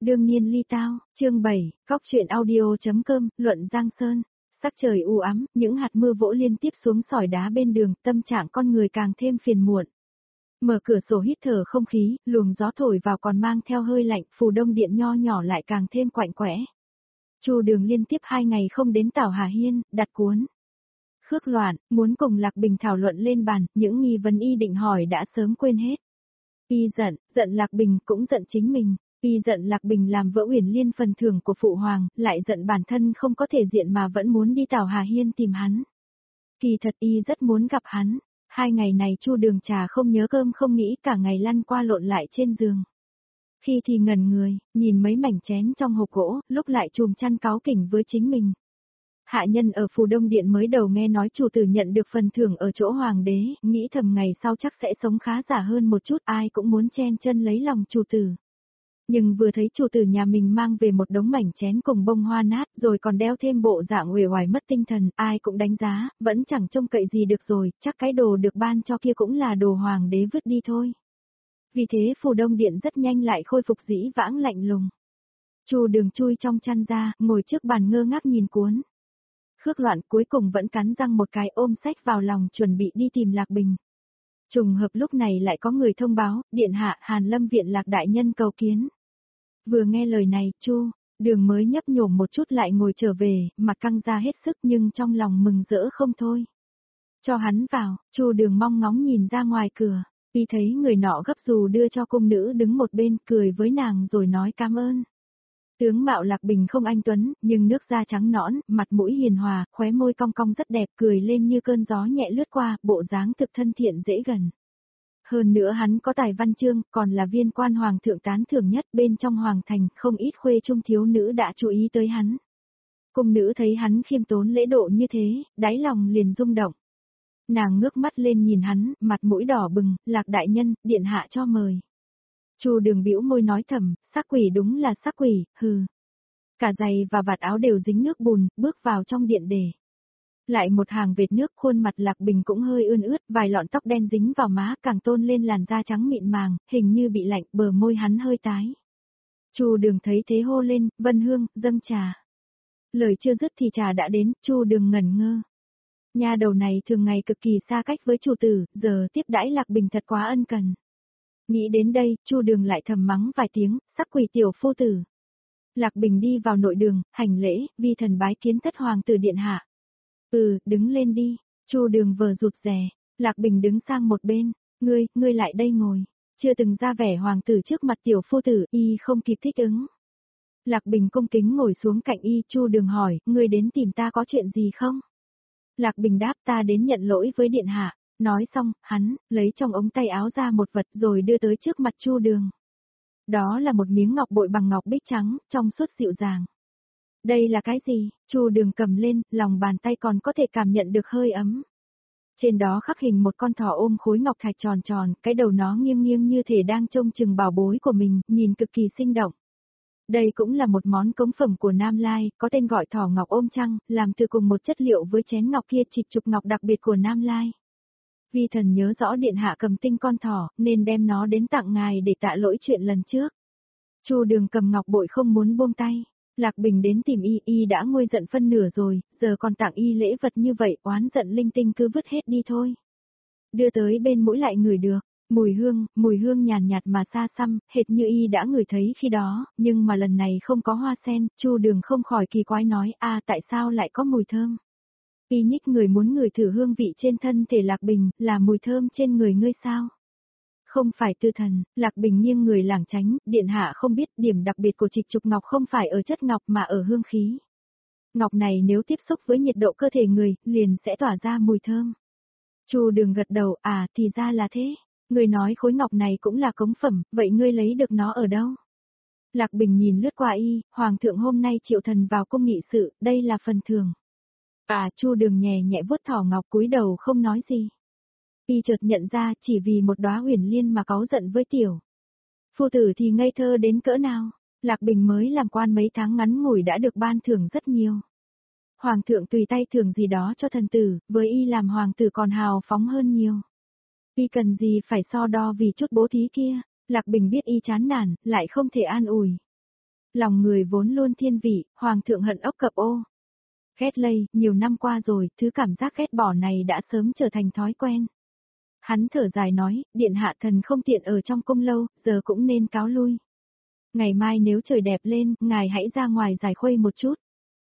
Đương nhiên ly tao, chương 7, góc truyện audio.com, Luận Giang Sơn. Sắc trời u ám, những hạt mưa vỗ liên tiếp xuống sỏi đá bên đường, tâm trạng con người càng thêm phiền muộn. Mở cửa sổ hít thở không khí, luồng gió thổi vào còn mang theo hơi lạnh, Phù Đông Điện nho nhỏ lại càng thêm quạnh quẽ. Chu Đường liên tiếp 2 ngày không đến Tảo Hà Hiên, đặt cuốn. Khước Loạn, muốn cùng Lạc Bình thảo luận lên bàn, những nghi vấn y định hỏi đã sớm quên hết. Y giận Lạc Bình cũng giận chính mình. Y giận Lạc Bình làm vỡ Uyển Liên phần thưởng của Phụ Hoàng, lại giận bản thân không có thể diện mà vẫn muốn đi Tảo Hà Hiên tìm hắn. Kỳ thật y rất muốn gặp hắn. 2 ngày này Chu Đường trà không nhớ cơm không nghĩ, cả ngày lăn qua lộn lại trên giường. Khi thì ngẩn người, nhìn mấy mảnh chén trong hộp gỗ, lúc lại chùm chăn cáu kỉnh với chính mình. Hạ nhân ở Phù Đông Điện mới đầu nghe nói chủ tử nhận được phần thưởng ở chỗ Hoàng đế, nghĩ thầm ngày sau chắc sẽ sống khá giả hơn một chút, ai cũng muốn chen chân lấy lòng chủ tử. Nhưng vừa thấy chủ tử nhà mình mang về một đống mảnh chén cùng bông hoa nát, rồi còn đeo thêm bộ dạng uể oải mất tinh thần, ai cũng đánh giá, vẫn chẳng trông cậy gì được rồi, chắc cái đồ được ban cho kia cũng là đồ Hoàng đế vứt đi thôi. Vì thế Phù Đông Điện rất nhanh lại khôi phục dĩ vãng lạnh lùng. Chu Đường chui trong chăn ra, ngồi trước bàn ngơ ngác nhìn cuốn. Khước Loạn cuối cùng vẫn cắn răng một cái ôm sách vào lòng chuẩn bị đi tìm Lạc Bình. Trùng hợp lúc này lại có người thông báo, điện hạ Hàn Lâm Viện Lạc đại nhân cầu kiến. Vừa nghe lời này, Chu Đường mới nhấp nhổm một chút lại ngồi trở về, mặt căng ra hết sức nhưng trong lòng mừng rỡ không thôi. Cho hắn vào, Chu Đường mong ngóng nhìn ra ngoài cửa, vì thấy người nọ gấp dù đưa cho cung nữ đứng một bên, cười với nàng rồi nói cảm ơn. Tướng mạo Lạc Bình không anh tuấn, nhưng nước da trắng nõn, mặt mũi hiền hòa, khóe môi cong cong rất đẹp, cười lên như cơn gió nhẹ lướt qua, bộ dáng thực thân thiện dễ gần. Hơn nữa hắn có tài văn chương, còn là viên quan hoàng thượng tán thưởng nhất, bên trong hoàng thành, không ít khuê trung thiếu nữ đã chú ý tới hắn. Cung nữ thấy hắn khiêm tốn lễ độ như thế, đáy lòng liền rung động. Nàng ngước mắt lên nhìn hắn, mặt mũi đỏ bừng, Lạc đại nhân, điện hạ cho mời. Chu Đường bĩu môi nói thầm, sắc quỷ đúng là sắc quỷ, hừ. Cả giày và vạt áo đều dính nước bùn, bước vào trong điện để. Lại một hàng vệt nước, khuôn mặt Lạc Bình cũng hơi ươn ướt, vài lọn tóc đen dính vào má càng tôn lên làn da trắng mịn màng, hình như bị lạnh, bờ môi hắn hơi tái. Chu Đường thấy thế hô lên, Vân Hương, dâng trà. Lời chưa dứt thì trà đã đến, Chu Đường ngẩn ngơ. Nha đầu này thường ngày cực kỳ xa cách với chủ tử, giờ tiếp đãi Lạc Bình thật quá ân cần. Nghĩ đến đây, Chu Đường lại thầm mắng vài tiếng, sắc quỷ tiểu phu tử. Lạc Bình đi vào nội đường, hành lễ, vi thần bái kiến thất hoàng tử điện hạ. Đứng lên đi. Chu Đường vờ rụt rè. Lạc Bình đứng sang một bên, ngươi lại đây ngồi. Chưa từng ra vẻ hoàng tử trước mặt tiểu phu tử, y không kịp thích ứng. Lạc Bình cung kính ngồi xuống cạnh y, Chu Đường hỏi, ngươi đến tìm ta có chuyện gì không? Lạc Bình đáp, ta đến nhận lỗi với điện hạ. Nói xong, hắn lấy trong ống tay áo ra một vật rồi đưa tới trước mặt Chu Đường. Đó là một miếng ngọc bội bằng ngọc bích trắng, trong suốt dịu dàng. Đây là cái gì? Chu Đường cầm lên, lòng bàn tay còn có thể cảm nhận được hơi ấm. Trên đó khắc hình một con thỏ ôm khối ngọc thạch tròn tròn, cái đầu nó nghiêng nghiêng như thể đang trông chừng bảo bối của mình, nhìn cực kỳ sinh động. Đây cũng là một món cống phẩm của Nam Lai, có tên gọi thỏ ngọc ôm trăng, làm từ cùng một chất liệu với chén ngọc kia, trịch trục ngọc đặc biệt của Nam Lai. Vi thần nhớ rõ điện hạ cầm tinh con thỏ, nên đem nó đến tặng ngài để tạ lỗi chuyện lần trước. Chu Đường cầm ngọc bội không muốn buông tay. Lạc Bình đến tìm y đã nguôi giận phân nửa rồi, giờ còn tặng y lễ vật như vậy, oán giận linh tinh cứ vứt hết đi thôi. Đưa tới bên mũi lại ngửi được, mùi hương nhàn nhạt mà xa xăm, hệt như y đã ngửi thấy khi đó, nhưng mà lần này không có hoa sen, Chu Đường không khỏi kỳ quái nói, tại sao lại có mùi thơm? Y nhích người muốn ngửi thử hương vị trên thân thể Lạc Bình, là mùi thơm trên người ngươi sao? Không phải tư thần, Lạc Bình nghiêng người lảng tránh, điện hạ không biết điểm đặc biệt của trịch trục ngọc không phải ở chất ngọc mà ở hương khí. Ngọc này nếu tiếp xúc với nhiệt độ cơ thể người, liền sẽ tỏa ra mùi thơm. Chu Đường gật đầu, thì ra là thế. Ngươi nói khối ngọc này cũng là cống phẩm, vậy ngươi lấy được nó ở đâu? Lạc Bình nhìn lướt qua y, hoàng thượng hôm nay triệu thần vào cung nghị sự, đây là phần thưởng. Chu Đường nhẹ nhẹ vuốt thỏ ngọc cúi đầu không nói gì. Y chợt nhận ra chỉ vì một đóa Uyển Liên mà cáu giận với tiểu phu tử thì ngây thơ đến cỡ nào. Lạc Bình mới làm quan mấy tháng ngắn ngủi đã được ban thưởng rất nhiều. Hoàng thượng tùy tay thưởng gì đó cho thần tử, với y làm hoàng tử còn hào phóng hơn nhiều. Y cần gì phải so đo vì chút bố thí kia. Lạc Bình biết y chán nản, lại không thể an ủi. Lòng người vốn luôn thiên vị, hoàng thượng hận ốc cập ô. Ghét lây, nhiều năm qua rồi, thứ cảm giác ghét bỏ này đã sớm trở thành thói quen. Hắn thở dài nói, điện hạ thần không tiện ở trong cung lâu, giờ cũng nên cáo lui. Ngày mai nếu trời đẹp lên, ngài hãy ra ngoài giải khuây một chút.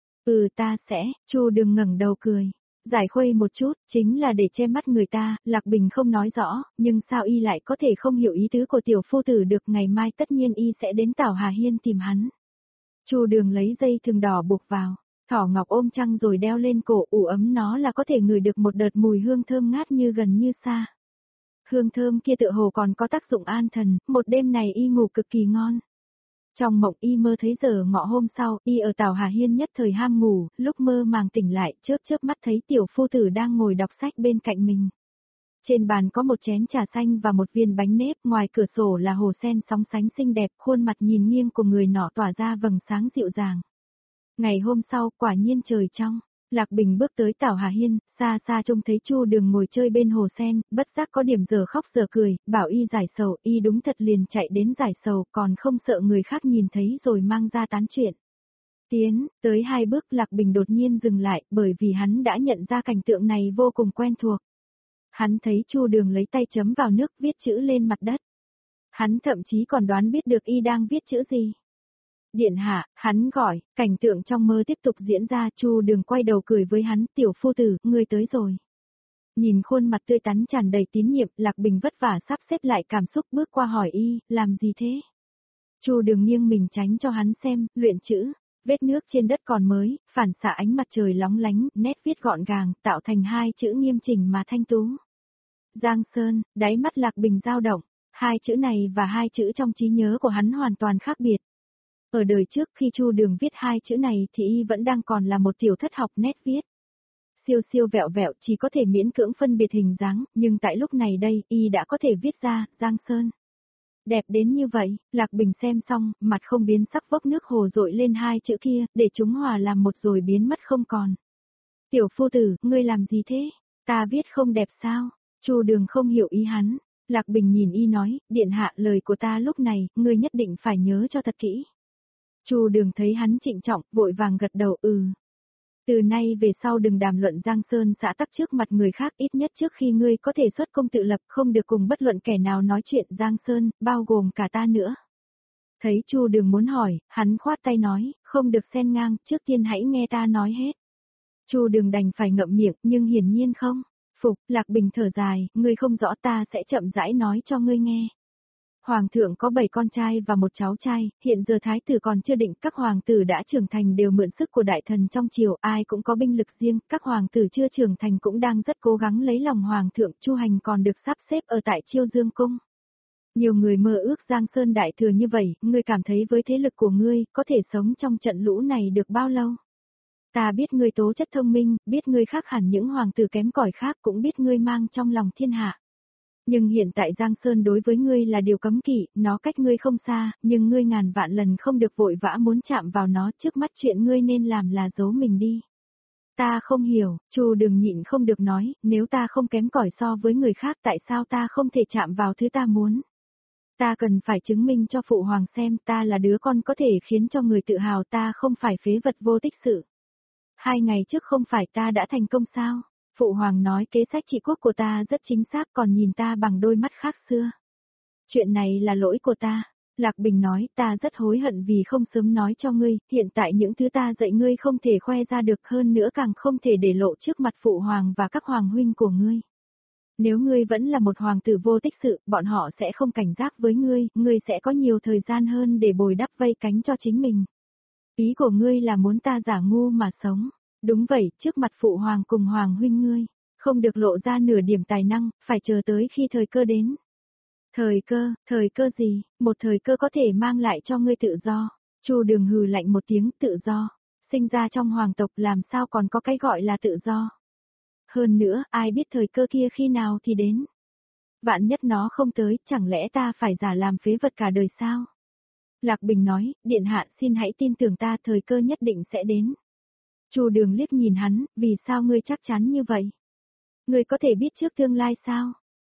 Ừ ta sẽ, Chu Đường ngẩng đầu cười. Giải khuây một chút, chính là để che mắt người ta, Lạc Bình không nói rõ, nhưng sao y lại có thể không hiểu ý tứ của tiểu phu tử được, ngày mai tất nhiên y sẽ đến Tảo Hà Hiên tìm hắn. Chu Đường lấy dây thừng đỏ buộc vào, thỏ ngọc ôm trăng rồi đeo lên cổ, ủ ấm nó là có thể ngửi được một đợt mùi hương thơm ngát như gần như xa. Hương thơm kia tựa hồ còn có tác dụng an thần, một đêm này y ngủ cực kỳ ngon. Trong mộng y mơ thấy giờ ngọ hôm sau, y ở Tảo Hà Hiên nhất thời ham ngủ, lúc mơ màng tỉnh lại, chớp chớp mắt thấy tiểu phu tử đang ngồi đọc sách bên cạnh mình. Trên bàn có một chén trà xanh và một viên bánh nếp, ngoài cửa sổ là hồ sen sóng sánh xinh đẹp, khuôn mặt nhìn nghiêng của người nọ tỏa ra vầng sáng dịu dàng. Ngày hôm sau, quả nhiên trời trong. Lạc Bình bước tới Tảo Hà Hiên, xa xa trông thấy Chu Đường ngồi chơi bên hồ sen, bất giác có điểm giờ khóc giờ cười, bảo y giải sầu, y đúng thật liền chạy đến giải sầu, còn không sợ người khác nhìn thấy rồi mang ra tán chuyện. Tiến, tới 2 bước Lạc Bình đột nhiên dừng lại, bởi vì hắn đã nhận ra cảnh tượng này vô cùng quen thuộc. Hắn thấy Chu Đường lấy tay chấm vào nước viết chữ lên mặt đất. Hắn thậm chí còn đoán biết được y đang viết chữ gì. Điện hạ, hắn gọi, cảnh tượng trong mơ tiếp tục diễn ra, Chu Đường quay đầu cười với hắn, tiểu phu tử, ngươi tới rồi. Nhìn khuôn mặt tươi tắn tràn đầy tín nhiệm, Lạc Bình vất vả sắp xếp lại cảm xúc bước qua hỏi y, làm gì thế? Chu Đường nghiêng mình tránh cho hắn xem, luyện chữ, vết nước trên đất còn mới, phản xạ ánh mặt trời lóng lánh, nét viết gọn gàng, tạo thành 2 chữ nghiêm chỉnh mà thanh tú. Giang Sơn, đáy mắt Lạc Bình dao động, 2 chữ này và 2 chữ trong trí nhớ của hắn hoàn toàn khác biệt. Ở đời trước khi Chu Đường viết 2 chữ này thì y vẫn đang còn là một tiểu thất học nét viết. Siêu siêu vẹo vẹo chỉ có thể miễn cưỡng phân biệt hình dáng, nhưng tại lúc này đây, y đã có thể viết ra, Giang Sơn. Đẹp đến như vậy, Lạc Bình xem xong, mặt không biến sắc vốc nước hồ dội lên 2 chữ kia, để chúng hòa làm một rồi biến mất không còn. Tiểu phu tử, ngươi làm gì thế? Ta viết không đẹp sao? Chu Đường không hiểu ý hắn. Lạc Bình nhìn y nói, điện hạ lời của ta lúc này, ngươi nhất định phải nhớ cho thật kỹ. Chu Đường thấy hắn trịnh trọng, vội vàng gật đầu Từ nay về sau đừng đàm luận Giang Sơn xã tắc trước mặt người khác, ít nhất trước khi ngươi có thể xuất công tự lập, không được cùng bất luận kẻ nào nói chuyện Giang Sơn, bao gồm cả ta nữa. Thấy Chu Đường muốn hỏi, hắn khoát tay nói, không được xen ngang, trước tiên hãy nghe ta nói hết. Chu Đường đành phải ngậm miệng, nhưng hiển nhiên không. Phục, Lạc Bình thở dài, ngươi không rõ, ta sẽ chậm rãi nói cho ngươi nghe. Hoàng thượng có 7 con trai và 1 cháu trai, hiện giờ thái tử còn chưa định, các hoàng tử đã trưởng thành đều mượn sức của đại thần trong triều, ai cũng có binh lực riêng, các hoàng tử chưa trưởng thành cũng đang rất cố gắng lấy lòng hoàng thượng, Chu Hành còn được sắp xếp ở tại Chiêu Dương cung. Nhiều người mơ ước Giang Sơn đại thừa như vậy, ngươi cảm thấy với thế lực của ngươi, có thể sống trong trận lũ này được bao lâu? Ta biết ngươi tố chất thông minh, biết ngươi khác hẳn những hoàng tử kém cỏi khác, cũng biết ngươi mang trong lòng thiên hạ. Nhưng hiện tại Giang Sơn đối với ngươi là điều cấm kỵ, nó cách ngươi không xa, nhưng ngươi ngàn vạn lần không được vội vã muốn chạm vào nó, trước mắt chuyện ngươi nên làm là giấu mình đi. Ta không hiểu, Chu Đường nhịn không được nói, nếu ta không kém cỏi so với người khác tại sao ta không thể chạm vào thứ ta muốn. Ta cần phải chứng minh cho phụ hoàng xem ta là đứa con có thể khiến cho người tự hào, ta không phải phế vật vô tích sự. 2 ngày trước không phải ta đã thành công sao? Phụ hoàng nói kế sách trị quốc của ta rất chính xác, còn nhìn ta bằng đôi mắt khác xưa. Chuyện này là lỗi của ta. Lạc Bình nói, ta rất hối hận vì không sớm nói cho ngươi, hiện tại những thứ ta dạy ngươi không thể khoe ra được, hơn nữa càng không thể để lộ trước mặt phụ hoàng và các hoàng huynh của ngươi. Nếu ngươi vẫn là một hoàng tử vô tích sự, bọn họ sẽ không cảnh giác với ngươi sẽ có nhiều thời gian hơn để bồi đắp vây cánh cho chính mình. Ý của ngươi là muốn ta giả ngu mà sống. Đúng vậy, trước mặt phụ hoàng cùng hoàng huynh ngươi, không được lộ ra nửa điểm tài năng, phải chờ tới khi thời cơ đến. Thời cơ gì, một thời cơ có thể mang lại cho ngươi tự do. Chu Đường hừ lạnh một tiếng, tự do. Sinh ra trong hoàng tộc làm sao còn có cái gọi là tự do. Hơn nữa, ai biết thời cơ kia khi nào thì đến. Vạn nhất nó không tới, chẳng lẽ ta phải giả làm phế vật cả đời sao? Lạc Bình nói, điện hạ xin hãy tin tưởng ta, thời cơ nhất định sẽ đến. Chu Đường liếc nhìn hắn, vì sao ngươi chắc chắn như vậy? Ngươi có thể biết trước tương lai sao?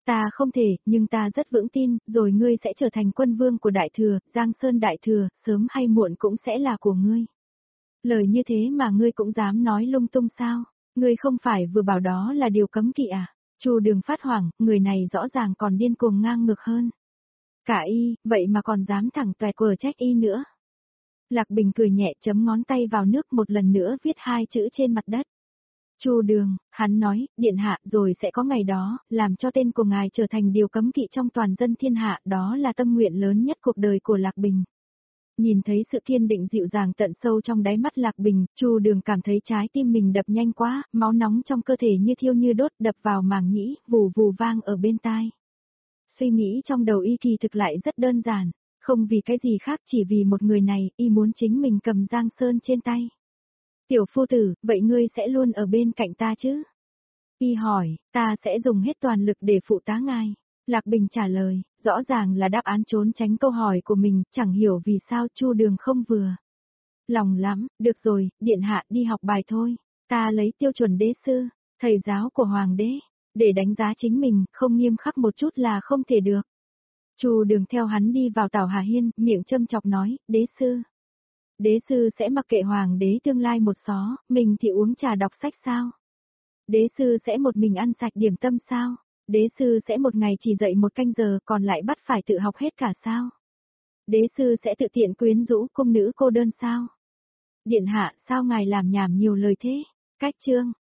Ta không thể, nhưng ta rất vững tin, rồi ngươi sẽ trở thành quân vương của Đại Thừa, Giang Sơn Đại Thừa, sớm hay muộn cũng sẽ là của ngươi. Lời như thế mà ngươi cũng dám nói lung tung sao? Ngươi không phải vừa bảo đó là điều cấm kỵ à? Chu Đường phát hoảng, người này rõ ràng còn điên cuồng ngang ngược hơn. Cả y, vậy mà còn dám thẳng toẹt quờ trách y nữa. Lạc Bình cười nhẹ chấm ngón tay vào nước một lần nữa viết hai chữ trên mặt đất. Chu Đường, hắn nói, điện hạ rồi sẽ có ngày đó, làm cho tên của ngài trở thành điều cấm kỵ trong toàn dân thiên hạ, đó là tâm nguyện lớn nhất cuộc đời của Lạc Bình. Nhìn thấy sự kiên định dịu dàng tận sâu trong đáy mắt Lạc Bình, Chu Đường cảm thấy trái tim mình đập nhanh quá, máu nóng trong cơ thể như thiêu như đốt đập vào màng nhĩ, vù vù vang ở bên tai. Suy nghĩ trong đầu y kỳ thực lại rất đơn giản, không vì cái gì khác chỉ vì một người này, y muốn chính mình cầm Giang Sơn trên tay. Tiểu phu tử, vậy ngươi sẽ luôn ở bên cạnh ta chứ? Y hỏi, ta sẽ dùng hết toàn lực để phụ tá ngài. Lạc Bình trả lời, rõ ràng là đáp án trốn tránh câu hỏi của mình, chẳng hiểu vì sao Chu Đường không vừa. Lòng lắm, được rồi, điện hạ đi học bài thôi. Ta lấy tiêu chuẩn đế sư, thầy giáo của hoàng đế, để đánh giá chính mình, không nghiêm khắc một chút là không thể được. Chu Đường theo hắn đi vào Tảo Hà Hiên, miệng châm chọc nói, đế sư. Đế sư sẽ mặc kệ hoàng đế tương lai một xó, mình thì uống trà đọc sách sao? Đế sư sẽ một mình ăn sạch điểm tâm sao? Đế sư sẽ một ngày chỉ dạy một canh giờ còn lại bắt phải tự học hết cả sao? Đế sư sẽ tự tiện quyến rũ cung nữ cô đơn sao? Điện hạ sao ngài làm nhảm nhiều lời thế? Cách chương